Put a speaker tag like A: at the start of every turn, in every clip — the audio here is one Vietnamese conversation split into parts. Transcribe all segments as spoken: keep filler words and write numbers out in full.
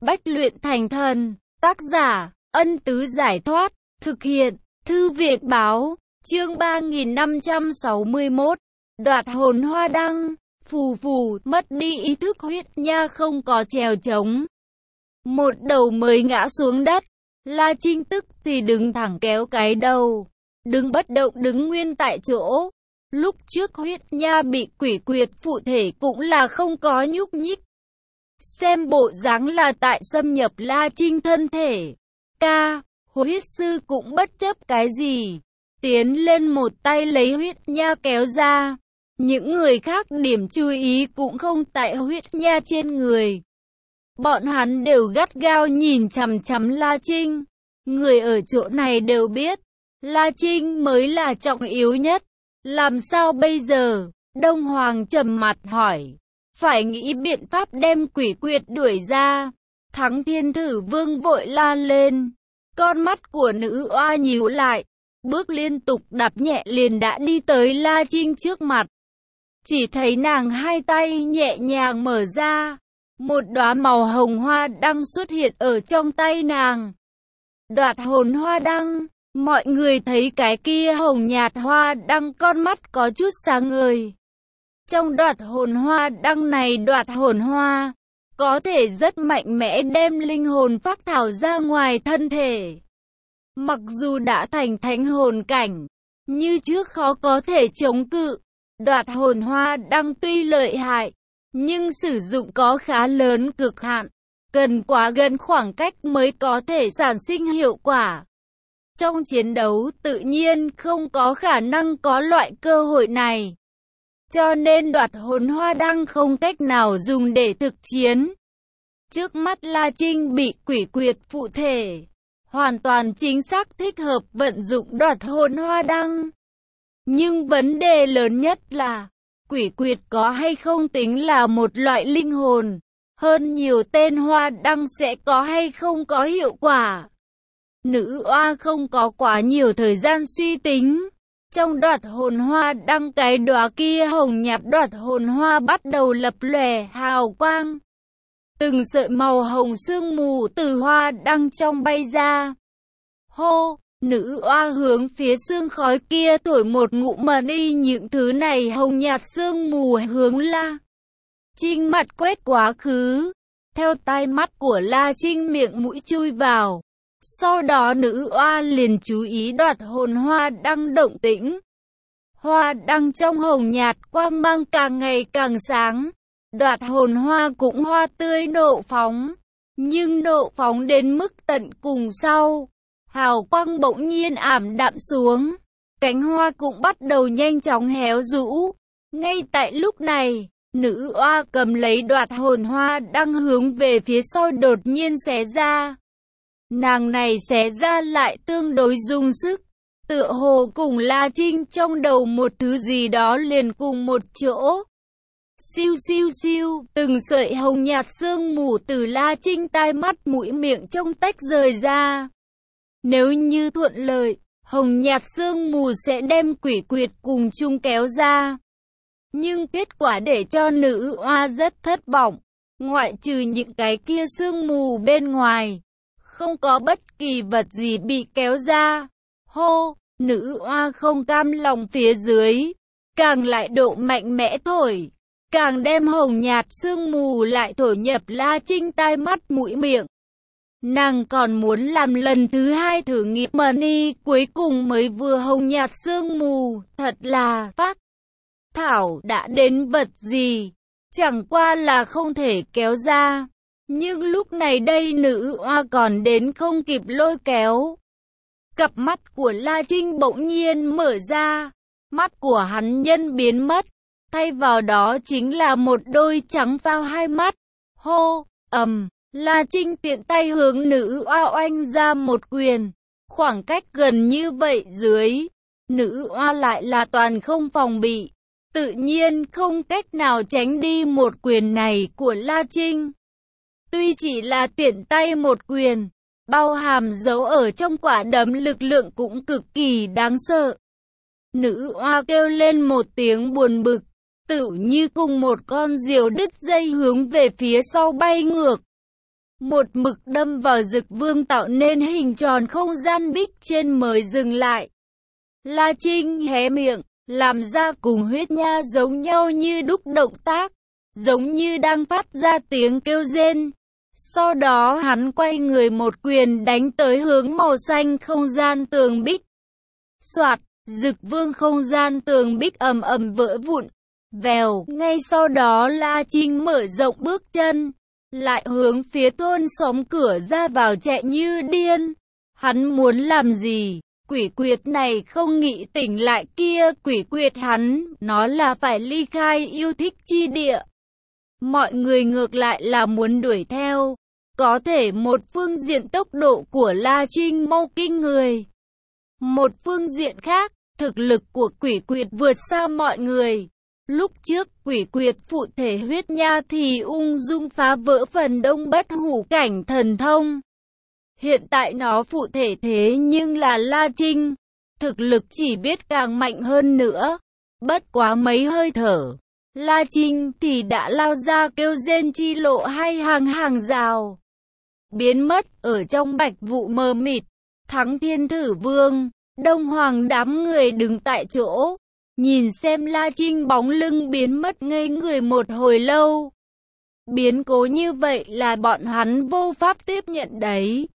A: bách luyện thành thần. Tác giả, Ân Tứ Giải Thoát. Thực hiện, Thư viện Báo. Chương ba nghìn năm trăm sáu mươi mốt. Đoạt hồn hoa đăng. Phù phù, mất đi ý thức, huyết nha không có chèo trống. Một đầu mới ngã xuống đất. La Trinh tức thì đứng thẳng kéo cái đầu. Đứng bất động, đứng nguyên tại chỗ. Lúc trước huyết nha bị quỷ quyệt phụ thể cũng là không có nhúc nhích. Xem bộ dáng là tại xâm nhập La Trinh thân thể. Ca, huyết sư cũng bất chấp cái gì. Tiến lên một tay lấy huyết nha kéo ra. Những người khác điểm chú ý cũng không tại huyết nha trên người. Bọn hắn đều gắt gao nhìn chằm chằm La Trinh. Người ở chỗ này đều biết, La Trinh mới là trọng yếu nhất. Làm sao bây giờ? Đông Hoàng trầm mặt hỏi. Phải nghĩ biện pháp đem quỷ quyệt đuổi ra. Thắng Thiên Thử Vương vội la lên. Con mắt của nữ oa nhíu lại. Bước liên tục đạp nhẹ liền đã đi tới La Trinh trước mặt. Chỉ thấy nàng hai tay nhẹ nhàng mở ra. Một đóa màu hồng hoa đăng xuất hiện ở trong tay nàng. Đoạt hồn hoa đăng. Mọi người thấy cái kia hồng nhạt hoa đăng, con mắt có chút sáng ngời. Trong đoạt hồn hoa đăng này, đoạt hồn hoa có thể rất mạnh mẽ đem linh hồn phác thảo ra ngoài thân thể. Mặc dù đã thành thánh hồn cảnh, như trước khó có thể chống cự. Đoạt hồn hoa đăng tuy lợi hại, nhưng sử dụng có khá lớn cực hạn, cần quá gần khoảng cách mới có thể sản sinh hiệu quả. Trong chiến đấu tự nhiên không có khả năng có loại cơ hội này. Cho nên đoạt hồn hoa đăng không cách nào dùng để thực chiến. Trước mắt La Trinh bị quỷ quyệt phụ thể, hoàn toàn chính xác thích hợp vận dụng đoạt hồn hoa đăng. Nhưng vấn đề lớn nhất là, quỷ quyệt có hay không tính là một loại linh hồn, hơn nhiều tên hoa đăng sẽ có hay không có hiệu quả. Nữ oa không có quá nhiều thời gian suy tính. Trong đoạt hồn hoa đăng, cái đóa kia hồng nhạt đoạt hồn hoa bắt đầu lập lòe hào quang. Từng sợi màu hồng sương mù từ hoa đăng trong bay ra. Hô, nữ oa hướng phía sương khói kia thổi một ngụm mà đi những thứ này hồng nhạt sương mù hướng La Trinh mặt quét quá khứ. Theo tai mắt của La Trinh miệng mũi chui vào. Sau đó nữ oa liền chú ý đoạt hồn hoa đăng động tĩnh. Hoa đăng trong hồng nhạt quang mang càng ngày càng sáng. Đoạt hồn hoa cũng hoa tươi nộ phóng. Nhưng nộ phóng đến mức tận cùng sau, hào quang bỗng nhiên ảm đạm xuống. Cánh hoa cũng bắt đầu nhanh chóng héo rũ. Ngay tại lúc này, nữ oa cầm lấy đoạt hồn hoa đăng hướng về phía sau đột nhiên xé ra. Nàng này xé ra lại tương đối dùng sức, tựa hồ cùng La Trinh trong đầu một thứ gì đó liền cùng một chỗ. Siêu siêu siêu, từng sợi hồng nhạt sương mù từ La Trinh tai mắt mũi miệng trong tách rời ra. Nếu như thuận lợi, hồng nhạt sương mù sẽ đem quỷ quyệt cùng chung kéo ra. Nhưng kết quả để cho nữ oa rất thất vọng, ngoại trừ những cái kia sương mù bên ngoài, không có bất kỳ vật gì bị kéo ra. Hô, nữ oa không cam lòng phía dưới, càng lại độ mạnh mẽ thổi, càng đem hồng nhạt sương mù lại thổi nhập La Trinh tai mắt mũi miệng. Nàng còn muốn làm lần thứ hai thử nghiệm mà đi, cuối cùng mới vừa hồng nhạt sương mù, thật là phát thảo đã đến vật gì, chẳng qua là không thể kéo ra. Nhưng lúc này đây nữ oa còn đến không kịp lôi kéo. Cặp mắt của La Trinh bỗng nhiên mở ra. Mắt của hắn nhân biến mất. Thay vào đó chính là một đôi trắng phao hai mắt. Hô, ầm, La Trinh tiện tay hướng nữ oa oanh ra một quyền. Khoảng cách gần như vậy dưới, nữ oa lại là toàn không phòng bị. Tự nhiên không cách nào tránh đi một quyền này của La Trinh. Tuy chỉ là tiện tay một quyền, bao hàm giấu ở trong quả đấm lực lượng cũng cực kỳ đáng sợ. Nữ oa kêu lên một tiếng buồn bực, tựu như cùng một con diều đứt dây hướng về phía sau bay ngược. một mực đâm vào Dực Vương tạo nên hình tròn không gian bích trên mới dừng lại. La Trinh hé miệng, làm ra cùng huyết nha giống nhau như đúc động tác, giống như đang phát ra tiếng kêu rên. Sau đó hắn quay người một quyền đánh tới hướng màu xanh không gian tường bích. Soạt, Dực Vương không gian tường bích ầm ầm vỡ vụn. Vèo, ngay sau đó La Trinh mở rộng bước chân, lại hướng phía thôn xóm cửa ra vào chạy như điên. Hắn muốn làm gì? Quỷ quyệt này không nghĩ tỉnh lại kia quỷ quyệt hắn, nó là phải ly khai yêu thích chi địa. Mọi người ngược lại là muốn đuổi theo. Có thể một phương diện tốc độ của La Trinh mau kinh người. Một phương diện khác, thực lực của quỷ quyệt vượt xa mọi người. Lúc trước quỷ quyệt phụ thể huyết nha thì ung dung phá vỡ phần đông bất hủ cảnh thần thông. Hiện tại nó phụ thể thế nhưng là La Trinh. Thực lực chỉ biết càng mạnh hơn nữa. Bất quá mấy hơi thở, La Trinh thì đã lao ra kêu rên chi lộ hay hàng hàng rào. Biến mất ở trong bạch vụ mờ mịt. Thắng Thiên Thử Vương, Đông Hoàng đám người đứng tại chỗ. Nhìn xem La Trinh bóng lưng biến mất ngây người một hồi lâu. Biến cố như vậy là bọn hắn vô pháp tiếp nhận đấy.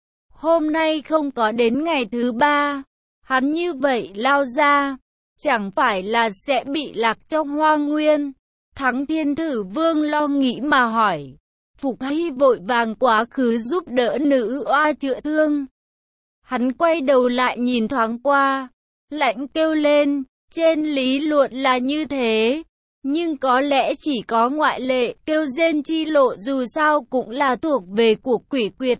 A: Hôm nay không có đến ngày thứ ba, hắn như vậy lao ra, chẳng phải là sẽ bị lạc trong hoang nguyên. Thắng Thiên Thử Vương lo nghĩ mà hỏi. Phục Hy vội vàng quá khứ giúp đỡ nữ oa chữa thương. Hắn quay đầu lại nhìn thoáng qua, lạnh kêu lên, trên lý luận là như thế, nhưng có lẽ chỉ có ngoại lệ, kêu rên chi lộ dù sao cũng là thuộc về của quỷ quyệt.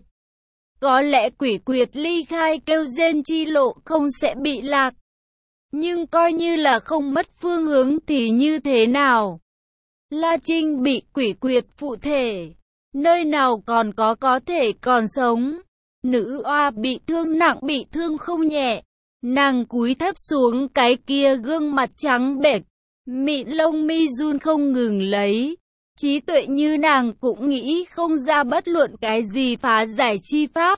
A: Có lẽ quỷ quyệt ly khai kêu rên chi lộ không sẽ bị lạc. Nhưng coi như là không mất phương hướng thì như thế nào? La Trinh bị quỷ quyệt phụ thể, nơi nào còn có có thể còn sống. Nữ oa bị thương nặng, bị thương không nhẹ. Nàng cúi thấp xuống, cái kia gương mặt trắng bệch, mịn lông mi run không ngừng lấy. Trí tuệ như nàng cũng nghĩ không ra bất luận cái gì phá giải chi pháp.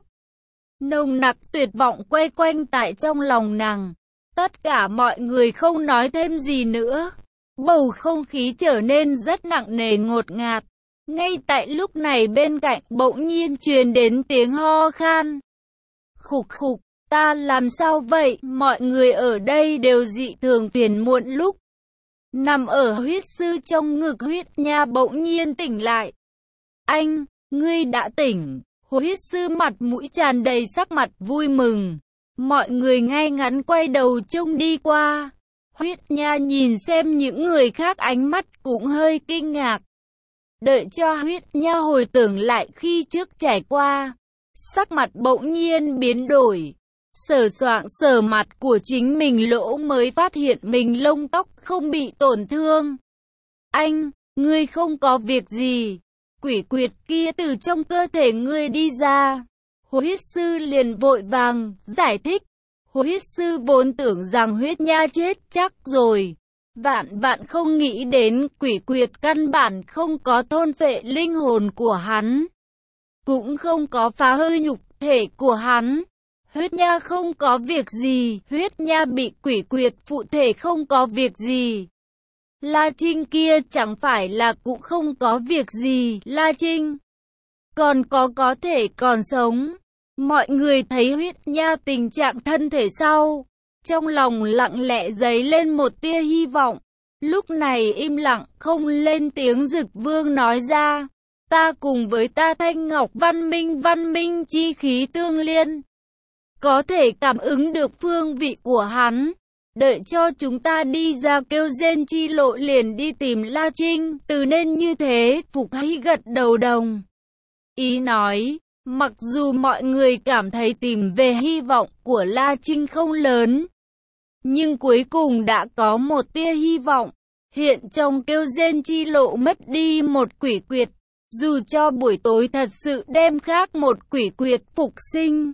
A: Nồng nặc tuyệt vọng quay quanh tại trong lòng nàng. Tất cả mọi người không nói thêm gì nữa. Bầu không khí trở nên rất nặng nề ngột ngạt. Ngay tại lúc này bên cạnh bỗng nhiên truyền đến tiếng ho khan. Khục khục, ta làm sao vậy? Mọi người ở đây đều dị thường phiền muộn lúc. Nằm ở huyết sư trong ngực huyết nha bỗng nhiên tỉnh lại. Anh, ngươi đã tỉnh. Huyết sư mặt mũi tràn đầy sắc mặt vui mừng. Mọi người ngay ngắn quay đầu trông đi qua. Huyết nha nhìn xem những người khác ánh mắt cũng hơi kinh ngạc. Đợi cho huyết nha hồi tưởng lại khi trước trải qua. Sắc mặt bỗng nhiên biến đổi. Sờ soạng sờ mặt của chính mình lỗ mới phát hiện mình lông tóc không bị tổn thương. Anh, ngươi không có việc gì. Quỷ quyệt kia từ trong cơ thể ngươi đi ra. Huyết sư liền vội vàng giải thích. Huyết sư vốn tưởng rằng huyết nha chết chắc rồi. Vạn vạn không nghĩ đến quỷ quyệt căn bản không có thôn phệ linh hồn của hắn. Cũng không có phá hư nhục thể của hắn. Huyết nha không có việc gì. Huyết nha bị quỷ quyệt phụ thể không có việc gì. La Trinh kia chẳng phải là cũng không có việc gì. La Trinh còn có có thể còn sống. Mọi người thấy huyết nha tình trạng thân thể sau, trong lòng lặng lẽ dấy lên một tia hy vọng. Lúc này im lặng không lên tiếng. Dực Vương nói ra, ta cùng với ta Thanh Ngọc văn minh văn minh chi khí tương liên, có thể cảm ứng được phương vị của hắn. Đợi cho chúng ta đi ra kêu rên chi lộ liền đi tìm La Trinh. Từ nên như thế. Phục Hy gật đầu đồng ý nói. Mặc dù mọi người cảm thấy tìm về hy vọng của La Trinh không lớn, nhưng cuối cùng đã có một tia hy vọng. Hiện trong kêu rên chi lộ mất đi một quỷ quyệt. Dù cho buổi tối thật sự đem khác một quỷ quyệt phục sinh,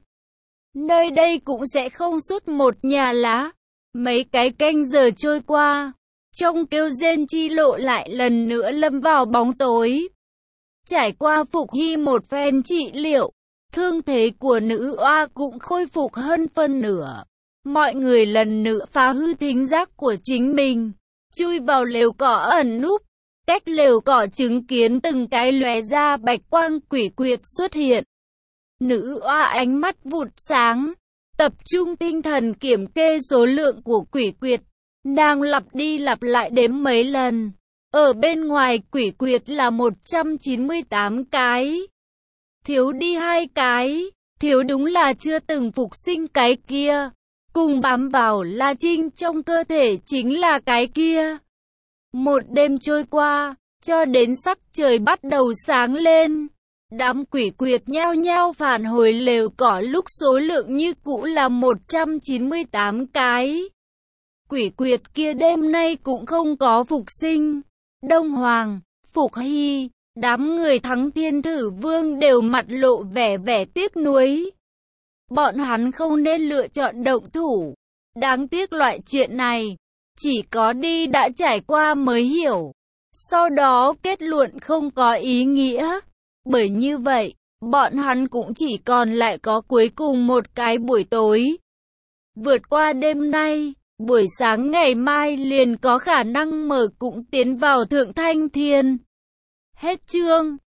A: nơi đây cũng sẽ không sút một nhà lá. Mấy cái canh giờ trôi qua, trong kêu rên chi lộ lại lần nữa lâm vào bóng tối. Trải qua Phục Hy một phen trị liệu, thương thế của nữ oa cũng khôi phục hơn phân nửa. Mọi người lần nữa phá hư thính giác của chính mình, chui vào lều cỏ ẩn núp. Cách lều cỏ chứng kiến từng cái lóe ra bạch quang quỷ quyệt xuất hiện. Nữ oa ánh mắt vụt sáng, tập trung tinh thần kiểm kê số lượng của quỷ quyệt. Nàng lặp đi lặp lại đếm mấy lần. Ở bên ngoài quỷ quyệt là một trăm chín mươi tám cái. Thiếu đi hai cái, thiếu đúng là chưa từng phục sinh cái kia. Cùng bám vào La Trinh trong cơ thể chính là cái kia. Một đêm trôi qua, cho đến sắc trời bắt đầu sáng lên. Đám quỷ quyệt nhao nhao phản hồi lều cỏ lúc số lượng như cũ là một trăm chín mươi tám cái. Quỷ quyệt kia đêm nay cũng không có phục sinh. Đông Hoàng, Phục Hy, đám người Thắng Thiên Thử Vương đều mặt lộ vẻ vẻ tiếc nuối. Bọn hắn không nên lựa chọn động thủ. Đáng tiếc loại chuyện này, chỉ có đi đã trải qua mới hiểu. Sau đó kết luận không có ý nghĩa. Bởi như vậy, bọn hắn cũng chỉ còn lại có cuối cùng một cái buổi tối. Vượt qua đêm nay, buổi sáng ngày mai liền có khả năng mở cũng tiến vào Thượng Thanh Thiên. Hết chương.